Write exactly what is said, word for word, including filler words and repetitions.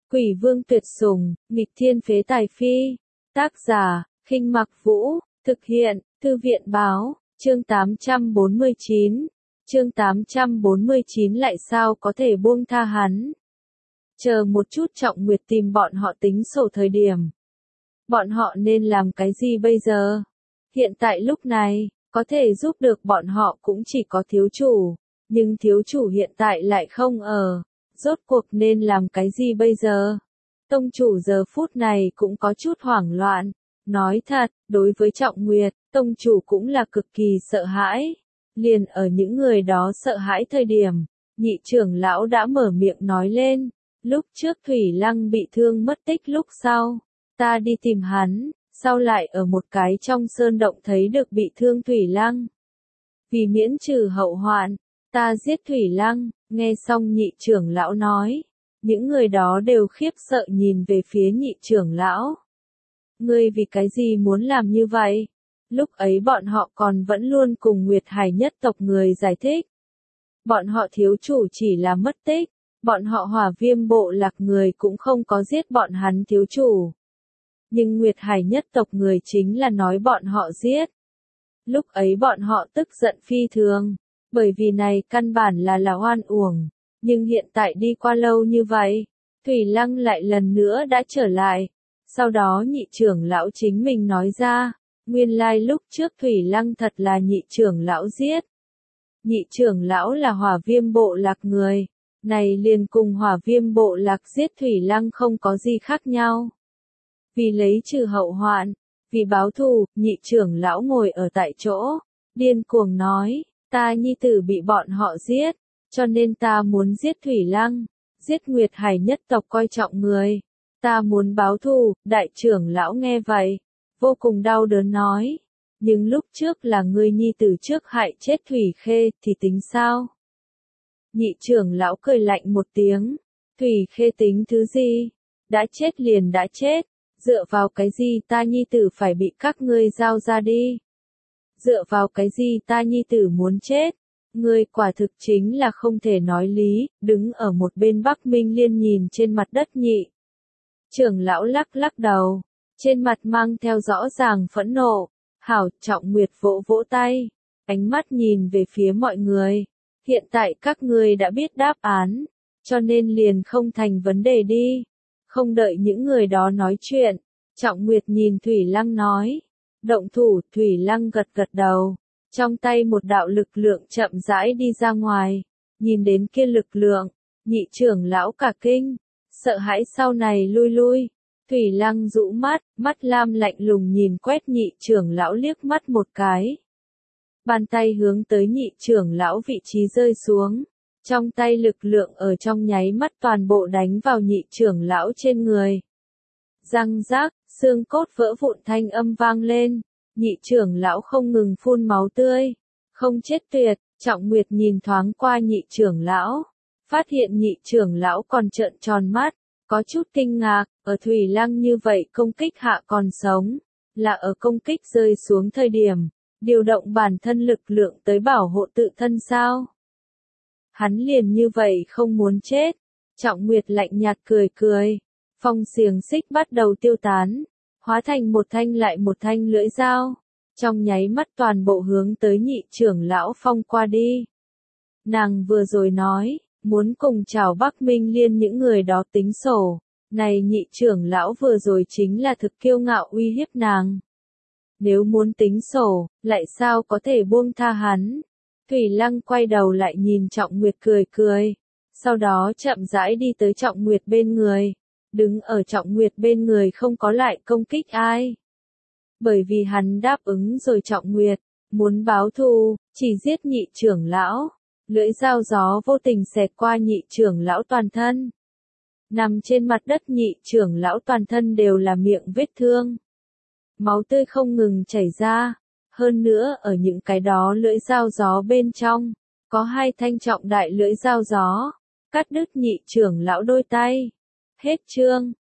Quỷ vương tuyệt sủng, nghịch thiên phế tài phi. Tác giả, Khinh Mặc Vũ, thực hiện, Thư viện báo, chương tám trăm bốn mươi chín. Chương tám trăm bốn mươi chín lại sao có thể buông tha hắn. Chờ một chút, Trọng Nguyệt tìm bọn họ tính sổ thời điểm. Bọn họ nên làm cái gì bây giờ? Hiện tại lúc này, có thể giúp được bọn họ cũng chỉ có thiếu chủ. Nhưng thiếu chủ hiện tại lại không ở. Rốt cuộc nên làm cái gì bây giờ? Tông chủ giờ phút này cũng có chút hoảng loạn. Nói thật, đối với Trọng Nguyệt, tông chủ cũng là cực kỳ sợ hãi. Liền ở những người đó sợ hãi thời điểm, nhị trưởng lão đã mở miệng nói lên. Lúc trước Thủy Lăng bị thương mất tích lúc sau, ta đi tìm hắn, sau lại ở một cái trong sơn động thấy được bị thương Thủy Lăng. Vì miễn trừ hậu hoạn, ta giết Thủy Lăng. Nghe xong nhị trưởng lão nói, những người đó đều khiếp sợ nhìn về phía nhị trưởng lão. Ngươi vì cái gì muốn làm như vậy? Lúc ấy bọn họ còn vẫn luôn cùng Nguyệt Hải nhất tộc người giải thích. Bọn họ thiếu chủ chỉ là mất tích, bọn họ Hỏa Viêm bộ lạc người cũng không có giết bọn hắn thiếu chủ. Nhưng Nguyệt Hải nhất tộc người chính là nói bọn họ giết. Lúc ấy bọn họ tức giận phi thường. Bởi vì này căn bản là là oan uổng, nhưng hiện tại đi qua lâu như vậy, Thủy Lăng lại lần nữa đã trở lại. Sau đó nhị trưởng lão chính mình nói ra, nguyên lai lúc trước Thủy Lăng thật là nhị trưởng lão giết. Nhị trưởng lão là Hỏa Viêm bộ lạc người, này liền cùng Hỏa Viêm bộ lạc giết Thủy Lăng không có gì khác nhau. Vì lấy trừ hậu hoạn, vì báo thù, nhị trưởng lão ngồi ở tại chỗ, điên cuồng nói. Ta nhi tử bị bọn họ giết, cho nên ta muốn giết Thủy Lăng, giết Nguyệt Hải nhất tộc coi trọng người. Ta muốn báo thù. Đại trưởng lão nghe vậy, vô cùng đau đớn nói. Nhưng lúc trước là ngươi nhi tử trước hại chết Thủy Khê thì tính sao? Nhị trưởng lão cười lạnh một tiếng. Thủy Khê tính thứ gì? Đã chết liền đã chết, dựa vào cái gì ta nhi tử phải bị các ngươi giao ra đi? Dựa vào cái gì ta nhi tử muốn chết? Ngươi quả thực chính là không thể nói lý. Đứng ở một bên Bắc Minh Liên nhìn trên mặt đất nhị trưởng lão lắc lắc đầu, trên mặt mang theo rõ ràng phẫn nộ. Hảo, Trọng Nguyệt vỗ vỗ tay, ánh mắt nhìn về phía mọi người. Hiện tại các ngươi đã biết đáp án, cho nên liền không thành vấn đề đi. Không đợi những người đó nói chuyện, Trọng Nguyệt nhìn Thủy Lăng nói. Động thủ. Thủy Lăng gật gật đầu, trong tay một đạo lực lượng chậm rãi đi ra ngoài. Nhìn đến kia lực lượng, nhị trưởng lão cả kinh, sợ hãi sau này lui lui. Thủy Lăng rũ mắt, mắt lam lạnh lùng nhìn quét nhị trưởng lão liếc mắt một cái. Bàn tay hướng tới nhị trưởng lão vị trí rơi xuống, trong tay lực lượng ở trong nháy mắt toàn bộ đánh vào nhị trưởng lão trên người. Răng rác, xương cốt vỡ vụn thanh âm vang lên, nhị trưởng lão không ngừng phun máu tươi, không chết tuyệt. Trọng Nguyệt nhìn thoáng qua nhị trưởng lão, phát hiện nhị trưởng lão còn trợn tròn mắt, có chút kinh ngạc, ở Thủy Lăng như vậy công kích hạ còn sống, là ở công kích rơi xuống thời điểm, điều động bản thân lực lượng tới bảo hộ tự thân sao? Hắn liền như vậy không muốn chết. Trọng Nguyệt lạnh nhạt cười cười. Phong xiềng xích bắt đầu tiêu tán, hóa thành một thanh lại một thanh lưỡi dao, trong nháy mắt toàn bộ hướng tới nhị trưởng lão phong qua đi. Nàng vừa rồi nói, muốn cùng chào Bắc Minh Liên những người đó tính sổ, này nhị trưởng lão vừa rồi chính là thực kiêu ngạo uy hiếp nàng. Nếu muốn tính sổ, lại sao có thể buông tha hắn? Thủy Lăng quay đầu lại nhìn Trọng Nguyệt cười cười, sau đó chậm rãi đi tới Trọng Nguyệt bên người. Đứng ở Trọng Nguyệt bên người không có lại công kích ai. Bởi vì hắn đáp ứng rồi Trọng Nguyệt, muốn báo thù, chỉ giết nhị trưởng lão. Lưỡi dao gió vô tình xẹt qua nhị trưởng lão toàn thân. Nằm trên mặt đất nhị trưởng lão toàn thân đều là miệng vết thương. Máu tươi không ngừng chảy ra. Hơn nữa ở những cái đó lưỡi dao gió bên trong, có hai thanh trọng đại lưỡi dao gió, cắt đứt nhị trưởng lão đôi tay. Hết chương.